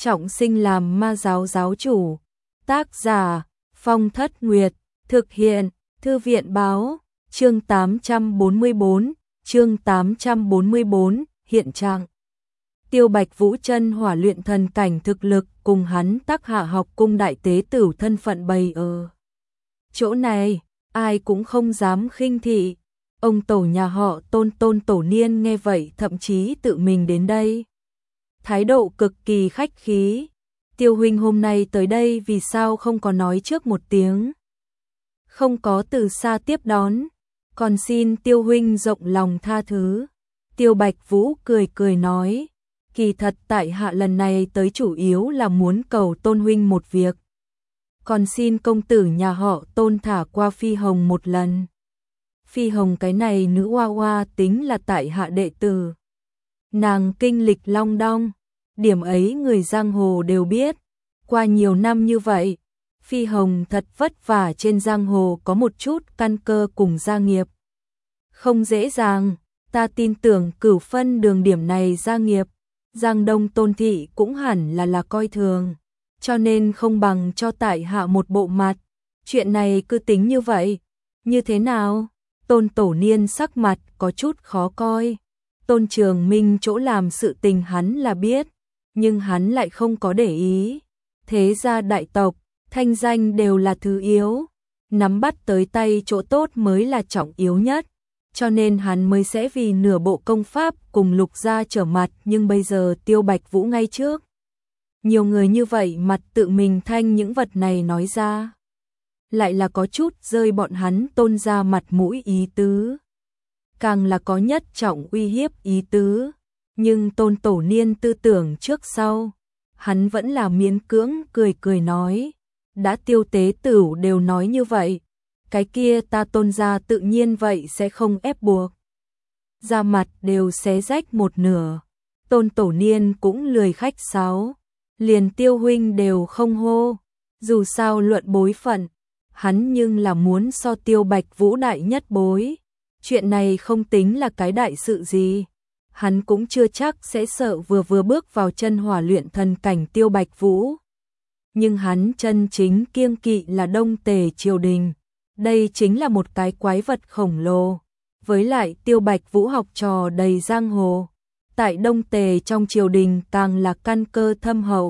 trọng sinh làm ma giáo giáo chủ. Tác giả Phong Thất Nguyệt, thực hiện Thư viện báo, chương 844, hiện trạng. Tiêu Bạch Vũ chân hỏa luyện thần cảnh thực lực cùng hắn Tắc Hạ học cung đại tế tử thân phận bày ở chỗ này, ai cũng không dám khinh thị. Ông tổ nhà họ Tôn tổ niên nghe vậy thậm chí tự mình đến đây. Thái độ cực kỳ khách khí. Tiêu huynh hôm nay tới đây vì sao không có nói trước một tiếng? Không có từ xa tiếp đón, còn xin Tiêu huynh rộng lòng tha thứ. Tiêu Bạch Vũ cười nói, kỳ thật tại hạ lần này tới chủ yếu là muốn cầu Tôn huynh một việc. Còn xin công tử nhà họ Tôn thả qua Phi Hồng một lần. Phi Hồng cái này nữ hoa hoa tính là tại hạ đệ tử. Nàng kinh lịch long đong, điểm ấy người giang hồ đều biết. Qua nhiều năm như vậy, Phi Hồng thật vất vả trên giang hồ có một chút căn cơ cùng gia nghiệp. Không dễ dàng, ta tin tưởng Cửu Phân đường điểm này gia nghiệp, Giang Đông Tôn thị cũng hẳn là coi thường, cho nên không bằng cho tại hạ một bộ mặt. Chuyện này cứ tính như vậy, như thế nào? Tôn tổ niên sắc mặt có chút khó coi. Tôn Trường Minh chỗ làm sự tình hắn là biết, nhưng hắn lại không có để ý. Thế gia đại tộc, thanh danh đều là thứ yếu, nắm bắt tới tay chỗ tốt mới là trọng yếu nhất, cho nên hắn mới sẽ vì nửa bộ công pháp cùng Lục gia trở mặt. Nhưng bây giờ Tiêu Bạch Vũ ngay trước nhiều người như vậy mặt tự mình thanh những vật này nói ra, lại là có chút rơi bọn hắn Tôn gia mặt mũi ý tứ, càng là có nhất trọng uy hiếp ý tứ. Nhưng Tôn tổ niên tư tưởng trước sau, hắn vẫn là miễn cưỡng cười nói, đã Tiêu tế tửu đều nói như vậy, cái kia ta Tôn gia tự nhiên vậy sẽ không ép buộc. Da mặt đều xé rách một nửa, Tôn tổ niên cũng lười khách sáo, liền Tiêu huynh đều không hô, dù sao luận bối phận, hắn nhưng là muốn so Tiêu Bạch Vũ đại nhất bối. Chuyện này không tính là cái đại sự gì, hắn cũng chưa chắc sẽ sợ vừa bước vào chân hỏa luyện thần cảnh Tiêu Bạch Vũ. Nhưng hắn chân chính kiêng kỵ là Đông Tề triều đình, đây chính là một cái quái vật khổng lồ. Với lại Tiêu Bạch Vũ học trò đầy giang hồ, tại Đông Tề trong triều đình càng là căn cơ thâm hậu,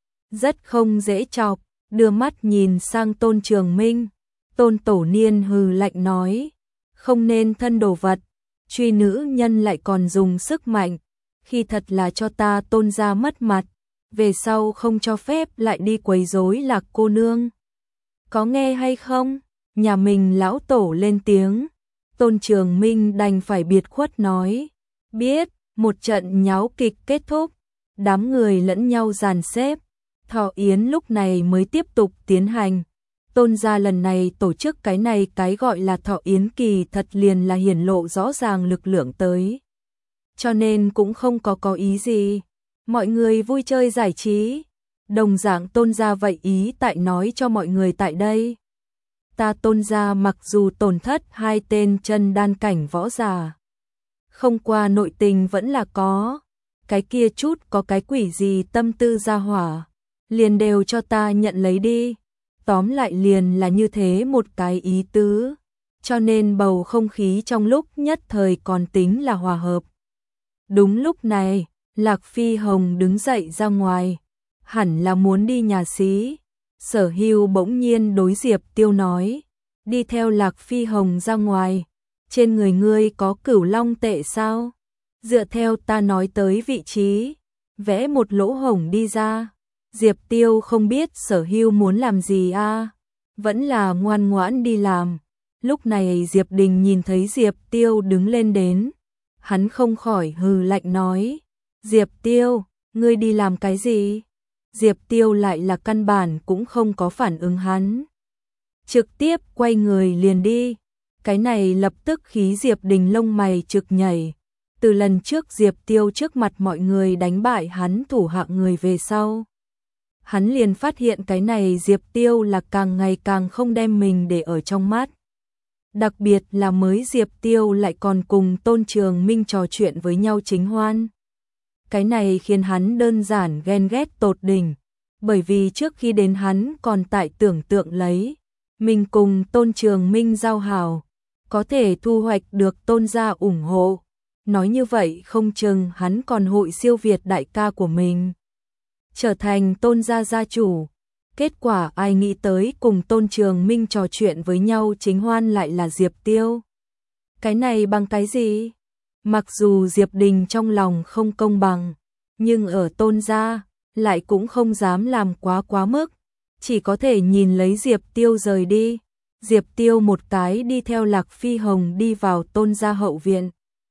rất không dễ chọc. Đưa mắt nhìn sang Tôn Trường Minh, Tôn tổ niên hừ lạnh nói, không nên thân đồ vật, truy nữ nhân lại còn dùng sức mạnh, khi thật là cho ta Tôn gia mất mặt, về sau không cho phép lại đi quấy rối Lạc cô nương. Có nghe hay không? Nhà mình lão tổ lên tiếng. Tôn Trường Minh đành phải biệt khuất nói, biết. Một trận nháo kịch kết thúc, đám người lẫn nhau dàn xếp, thọ yến lúc này mới tiếp tục tiến hành. Tôn gia lần này tổ chức cái này cái gọi là thọ yến kỳ thật liền là hiển lộ rõ ràng lực lượng tới, cho nên cũng không có ý gì, mọi người vui chơi giải trí. Đồng dạng Tôn gia vậy ý tại nói cho mọi người tại đây, ta Tôn gia mặc dù tổn thất 2 tên chân đan cảnh võ giả, không qua nội tình vẫn là có, cái kia chút có cái quỷ gì tâm tư gia hỏa, liền đều cho ta nhận lấy đi. Tóm lại liền là như thế một cái ý tứ, cho nên bầu không khí trong lúc nhất thời còn tính là hòa hợp. Đúng lúc này, Lạc Phi Hồng đứng dậy ra ngoài, hẳn là muốn đi nhà xí. Sở Hưu bỗng nhiên đối Diệp Tiêu nói, đi theo Lạc Phi Hồng ra ngoài, trên người ngươi có Cửu Long tệ sao? Dựa theo ta nói tới vị trí, vẽ một lỗ hổng đi ra. Diệp Tiêu không biết Sở Hưu muốn làm gì vẫn là ngoan ngoãn đi làm. Lúc này Diệp Đình nhìn thấy Diệp Tiêu đứng lên đến, hắn không khỏi hừ lạnh nói, Diệp Tiêu, ngươi đi làm cái gì? Diệp Tiêu lại là căn bản cũng không có phản ứng hắn, trực tiếp quay người liền đi. Cái này lập tức khí Diệp Đình lông mày trực nhảy. Từ lần trước Diệp Tiêu trước mặt mọi người đánh bại hắn thủ hạng người về sau, hắn liền phát hiện cái này Diệp Tiêu là càng ngày càng không đem mình để ở trong mắt. Đặc biệt là mới Diệp Tiêu lại còn cùng Tôn Trường Minh trò chuyện với nhau chính hoan. Cái này khiến hắn đơn giản ghen ghét tột đỉnh, bởi vì trước khi đến hắn còn tại tưởng tượng lấy mình cùng Tôn Trường Minh giao hảo, có thể thu hoạch được Tôn gia ủng hộ. Nói như vậy không chừng hắn còn hội siêu việt đại ca của mình, trở thành Tôn gia gia chủ. Kết quả ai nghĩ tới cùng Tôn Trường Minh trò chuyện với nhau chính hoan lại là Diệp Tiêu. Cái này bằng cái gì? Mặc dù Diệp Đình trong lòng không công bằng, nhưng ở Tôn gia lại cũng không dám làm quá mức, chỉ có thể nhìn lấy Diệp Tiêu rời đi. Diệp Tiêu một cái đi theo Lạc Phi Hồng đi vào Tôn gia hậu viện.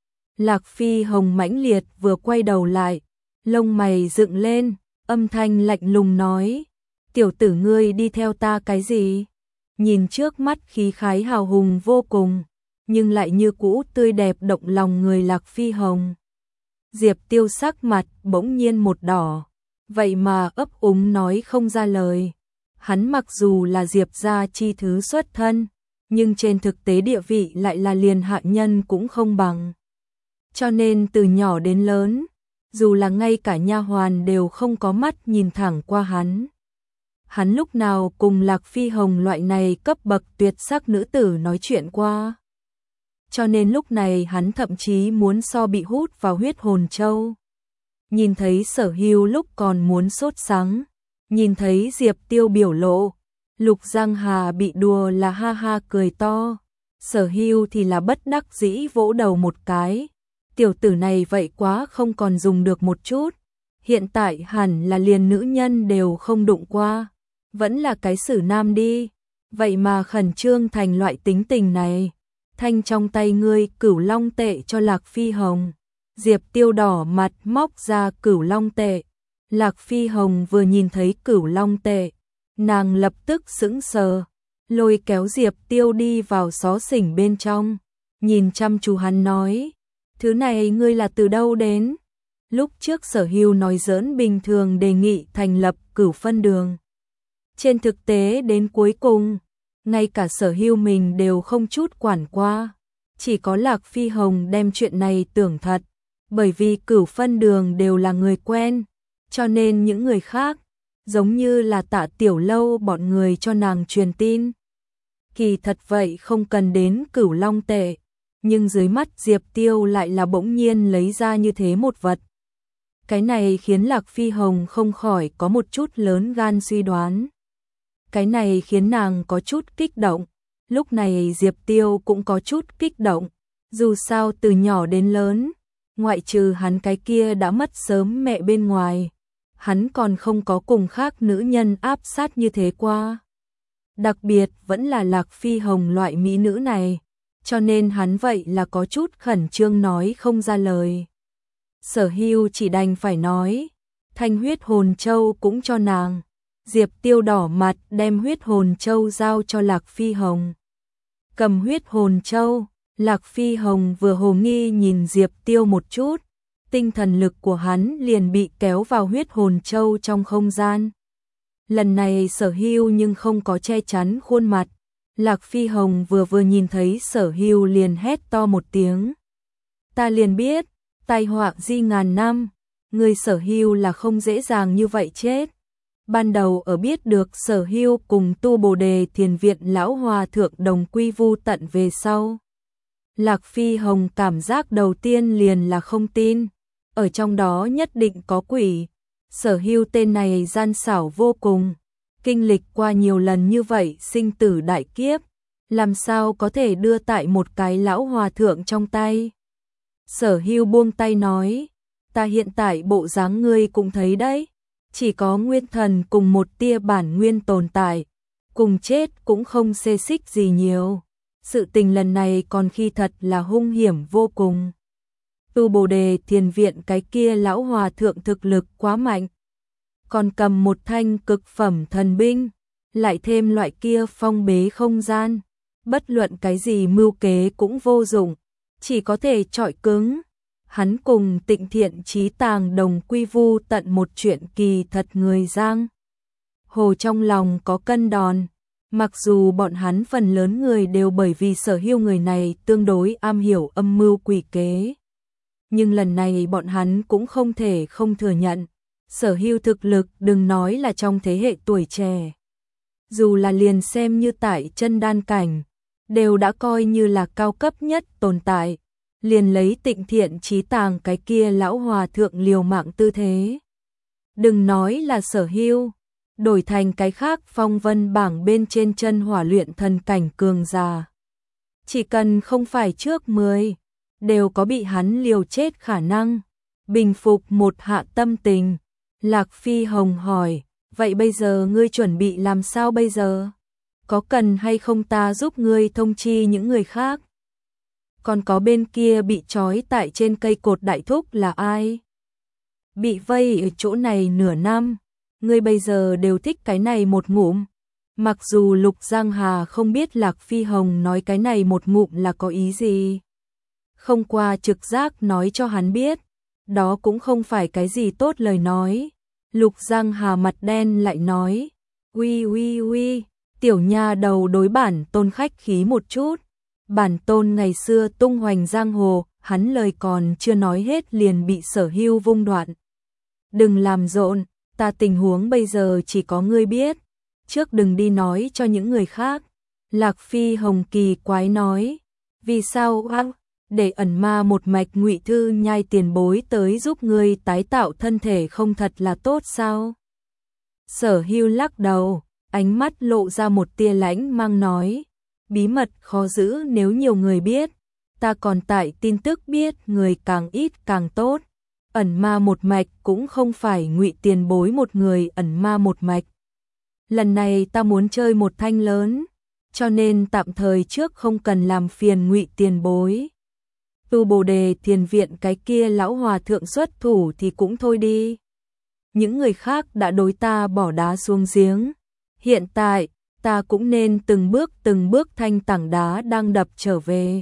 Lạc Phi Hồng mãnh liệt vừa quay đầu lại, lông mày dựng lên, âm thanh lạnh lùng nói: "Tiểu tử ngươi đi theo ta cái gì?" Nhìn trước mắt khí khái hào hùng vô cùng, nhưng lại như cũ tươi đẹp động lòng người Lạc Phi Hồng. Diệp Tiêu sắc mặt bỗng nhiên một đỏ, vậy mà ấp úng nói không ra lời. Hắn mặc dù là Diệp gia chi thứ xuất thân, nhưng trên thực tế địa vị lại là liền hạ nhân cũng không bằng. Cho nên từ nhỏ đến lớn, dù là ngay cả nha hoàn đều không có mắt nhìn thẳng qua hắn. Hắn lúc nào cùng Lạc Phi Hồng loại này cấp bậc tuyệt sắc nữ tử nói chuyện qua. Cho nên lúc này hắn thậm chí muốn so bị hút vào huyết hồn châu. Nhìn thấy Sở Hưu lúc còn muốn sốt sắng, nhìn thấy Diệp Tiêu biểu lộ, Lục Giang Hà bị đùa là ha ha cười to, Sở Hưu thì là bất đắc dĩ vỗ đầu một cái. Tiểu tử này vậy quá không còn dùng được một chút, hiện tại hẳn là liền nữ nhân đều không đụng qua, vẫn là cái xử nam đi, vậy mà khẩn trương thành loại tính tình này. Thanh trong tay ngươi Cửu Long tệ cho Lạc Phi Hồng. Diệp Tiêu đỏ mặt móc ra Cửu Long tệ. Lạc Phi Hồng vừa nhìn thấy Cửu Long tệ, nàng lập tức sững sờ, lôi kéo Diệp Tiêu đi vào xó xỉnh bên trong, nhìn chăm chú hắn nói: "Thứ này ngươi là từ đâu đến?" Lúc trước Sở Hưu nói giỡn bình thường đề nghị thành lập Cửu Phân Đường. Trên thực tế đến cuối cùng, ngay cả Sở Hưu mình đều không chút quản qua, chỉ có Lạc Phi Hồng đem chuyện này tưởng thật, bởi vì Cửu Phân Đường đều là người quen, cho nên những người khác, giống như là Tạ Tiểu Lâu bọn người cho nàng truyền tin. Kỳ thật vậy không cần đến Cửu Long tệ, nhưng dưới mắt Diệp Tiêu lại là bỗng nhiên lấy ra như thế một vật. Cái này khiến Lạc Phi Hồng không khỏi có một chút lớn gan suy đoán. Cái này khiến nàng có chút kích động, lúc này Diệp Tiêu cũng có chút kích động, dù sao từ nhỏ đến lớn, ngoại trừ hắn cái kia đã mất sớm mẹ bên ngoài, hắn còn không có cùng khác nữ nhân áp sát như thế qua. Đặc biệt vẫn là Lạc Phi Hồng loại mỹ nữ này, cho nên hắn vậy là có chút khẩn trương nói không ra lời. Sở Hưu chỉ đành phải nói, thanh huyết hồn châu cũng cho nàng. Diệp Tiêu đỏ mặt đem huyết hồn châu giao cho Lạc Phi Hồng. Cầm huyết hồn châu, Lạc Phi Hồng vừa hồ nghi nhìn Diệp Tiêu một chút, tinh thần lực của hắn liền bị kéo vào huyết hồn châu trong không gian. Lần này Sở Hưu nhưng không có che chắn khuôn mặt, Lạc Phi Hồng vừa nhìn thấy Sở Hưu liền hét to một tiếng. Ta liền biết, tai họa di ngàn năm, người Sở Hưu là không dễ dàng như vậy chết. Ban đầu ở biết được Sở Hưu cùng Tu Bồ Đề Thiền Viện lão hòa thượng đồng quy vu tận về sau, Lạc Phi Hồng cảm giác đầu tiên liền là không tin, ở trong đó nhất định có quỷ. Sở Hưu tên này gian xảo vô cùng, kinh lịch qua nhiều lần như vậy sinh tử đại kiếp, làm sao có thể đưa tại một cái lão hòa thượng trong tay. Sở Hưu buông tay nói, ta hiện tại bộ dáng ngươi cũng thấy đấy, chỉ có nguyên thần cùng một tia bản nguyên tồn tại, cùng chết cũng không xê xích gì nhiều. Sự tình lần này còn khi thật là hung hiểm vô cùng. Tu Bồ Đề Thiền Viện cái kia lão hòa thượng thực lực quá mạnh, còn cầm một thanh cực phẩm thần binh, lại thêm loại kia phong bế không gian, bất luận cái gì mưu kế cũng vô dụng, chỉ có thể chọi cứng. Hắn cùng Tịnh Thiện Chí Tàng đồng quy vu tận một chuyện kỳ thật người giang hồ trong lòng có cân đòn, mặc dù bọn hắn phần lớn người đều bởi vì Sở Hưu người này tương đối am hiểu âm mưu quỷ kế, nhưng lần này bọn hắn cũng không thể không thừa nhận. Sở Hưu thực lực đừng nói là trong thế hệ tuổi trẻ. Dù là liền xem như tại chân đan cảnh, đều đã coi như là cao cấp nhất tồn tại. Liền lấy Tịnh Thiện Chí Tàng cái kia lão hòa thượng liều mạng tư thế. Đừng nói là Sở Hưu, đổi thành cái khác phong vân bảng bên trên chân hỏa luyện thần cảnh cường già. Chỉ cần không phải trước 10, đều có bị hắn liều chết khả năng. Bình phục một hạ tâm tình, Lạc Phi Hồng hỏi, vậy bây giờ ngươi chuẩn bị làm sao bây giờ? Có cần hay không ta giúp ngươi thông chi những người khác? Còn có bên kia bị trói tại trên cây cột đại thúc là ai? Bị vây ở chỗ này nửa năm, ngươi bây giờ đều thích cái này một ngụm. Mặc dù Lục Giang Hà không biết Lạc Phi Hồng nói cái này một ngụm là có ý gì. Không qua trực giác nói cho hắn biết, đó cũng không phải cái gì tốt lời nói. Lục Giang Hà mặt đen lại nói, uy, tiểu nha đầu đối bản tôn khách khí một chút. Bản tôn ngày xưa tung hoành giang hồ, hắn lời còn chưa nói hết liền bị Sở Hưu vung đoạn. Đừng làm rộn, ta tình huống bây giờ chỉ có ngươi biết, trước đừng đi nói cho những người khác. Lạc Phi Hồng kỳ quái nói, vì sao để ẩn ma một mạch Ngụy Thư Nhai tiền bối tới giúp ngươi tái tạo thân thể không thật là tốt sao? Sở Hưu lắc đầu, ánh mắt lộ ra một tia lãnh mang nói, bí mật khó giữ nếu nhiều người biết, ta còn tại tin tức biết người càng ít càng tốt. Ẩn ma một mạch cũng không phải Ngụy tiền bối một người ẩn ma một mạch. Lần này ta muốn chơi một thanh lớn, cho nên tạm thời trước không cần làm phiền Ngụy tiền bối. Tu Bồ Đề Thiền Viện cái kia lão hòa thượng xuất thủ thì cũng thôi đi. Những người khác đã đối ta bỏ đá xuống giếng. Hiện tại, ta cũng nên từng bước thanh tảng đá đang đập trở về.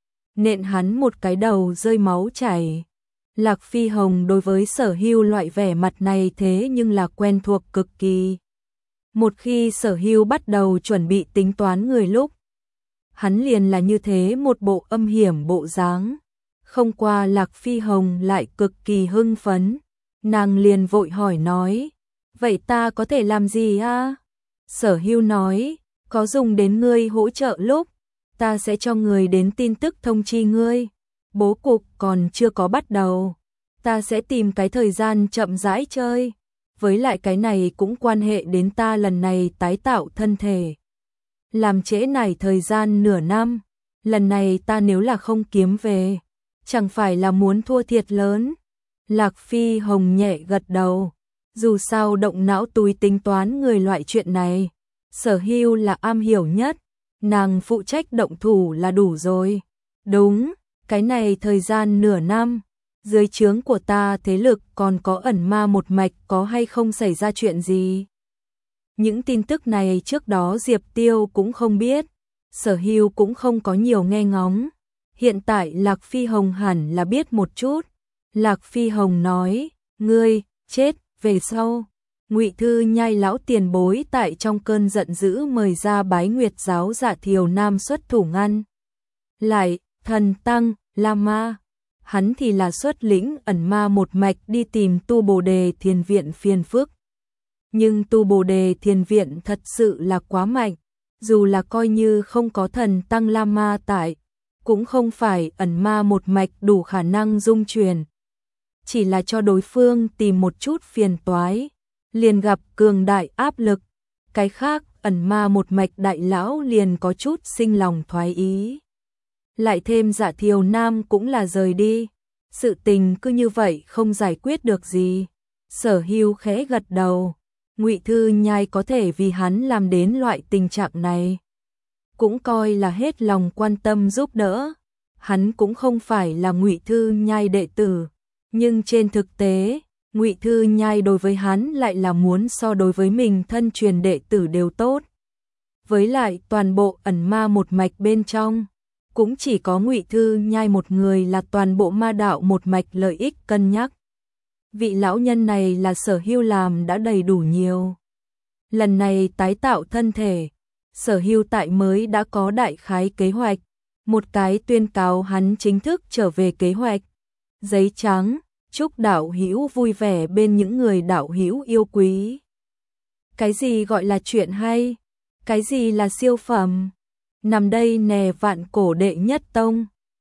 Nện hắn một cái đầu rơi máu chảy. Lạc Phi Hồng đối với Sở Hưu loại vẻ mặt này thế nhưng là quen thuộc cực kỳ. Một khi Sở Hưu bắt đầu chuẩn bị tính toán người lúc, hắn liền là như thế một bộ âm hiểm bộ dáng. Không qua Lạc Phi Hồng lại cực kỳ hưng phấn, nàng liền vội hỏi nói, vậy ta có thể làm gì a? Sở Hưu nói, có dùng đến ngươi hỗ trợ lúc, ta sẽ cho người đến tin tức thông chi ngươi. Bố cục còn chưa có bắt đầu, ta sẽ tìm cái thời gian chậm rãi chơi. Với lại cái này cũng quan hệ đến ta lần này tái tạo thân thể. Làm trễ nải thời gian nửa năm, lần này ta nếu là không kiếm về, chẳng phải là muốn thua thiệt lớn. Lạc Phi Hồng nhẹ gật đầu, dù sao động não túi tính toán người loại chuyện này, Sở Hưu là am hiểu nhất, nàng phụ trách động thủ là đủ rồi. Đúng, cái này thời gian nửa năm, dưới trướng của ta thế lực còn có ẩn ma một mạch có hay không xảy ra chuyện gì? Những tin tức này trước đó Diệp Tiêu cũng không biết, Sở Hưu cũng không có nhiều nghe ngóng. Hiện tại Lạc Phi Hồng hẳn là biết một chút. Lạc Phi Hồng nói, ngươi, chết, về sau. Ngụy Thư Nhai lão tiền bối tại trong cơn giận dữ mời ra Bái Nguyệt giáo Dạ Thiều Nam xuất thủ ngăn. Lại, thần tăng, La Ma. Hắn thì là xuất lĩnh ẩn ma một mạch đi tìm Tu Bồ Đề Thiền Viện phiền phức. Nhưng Tu Bồ Đề Thiền Viện thật sự là quá mạnh, dù là coi như không có thần tăng La Ma tại, cũng không phải ẩn ma một mạch đủ khả năng dung truyền. Chỉ là cho đối phương tìm một chút phiền toái, liền gặp cường đại áp lực. Cái khác, ẩn ma một mạch đại lão liền có chút sinh lòng thoái ý. Lại thêm Dạ Thiều Nam cũng là rời đi. Sự tình cứ như vậy không giải quyết được gì. Sở Hưu khẽ gật đầu. Ngụy Thư Nhai có thể vì hắn làm đến loại tình trạng này, cũng coi là hết lòng quan tâm giúp đỡ. Hắn cũng không phải là Ngụy Thư Nhai đệ tử, nhưng trên thực tế, Ngụy Thư Nhai đối với hắn lại là muốn so đối với mình thân truyền đệ tử đều tốt. Với lại toàn bộ ẩn ma một mạch bên trong, cũng chỉ có Ngụy Thư Nhai một người là toàn bộ ma đạo một mạch lợi ích cân nhắc. Vị lão nhân này là Sở Hưu làm đã đầy đủ nhiều. Lần này tái tạo thân thể, Sở Hưu tại mới đã có đại khái kế hoạch, một cái tuyên cáo hắn chính thức trở về kế hoạch. Giấy trắng, chúc đạo hữu vui vẻ bên những người đạo hữu yêu quý. Cái gì gọi là chuyện hay? Cái gì là siêu phẩm? Nằm đây nè vạn cổ đệ nhất tông.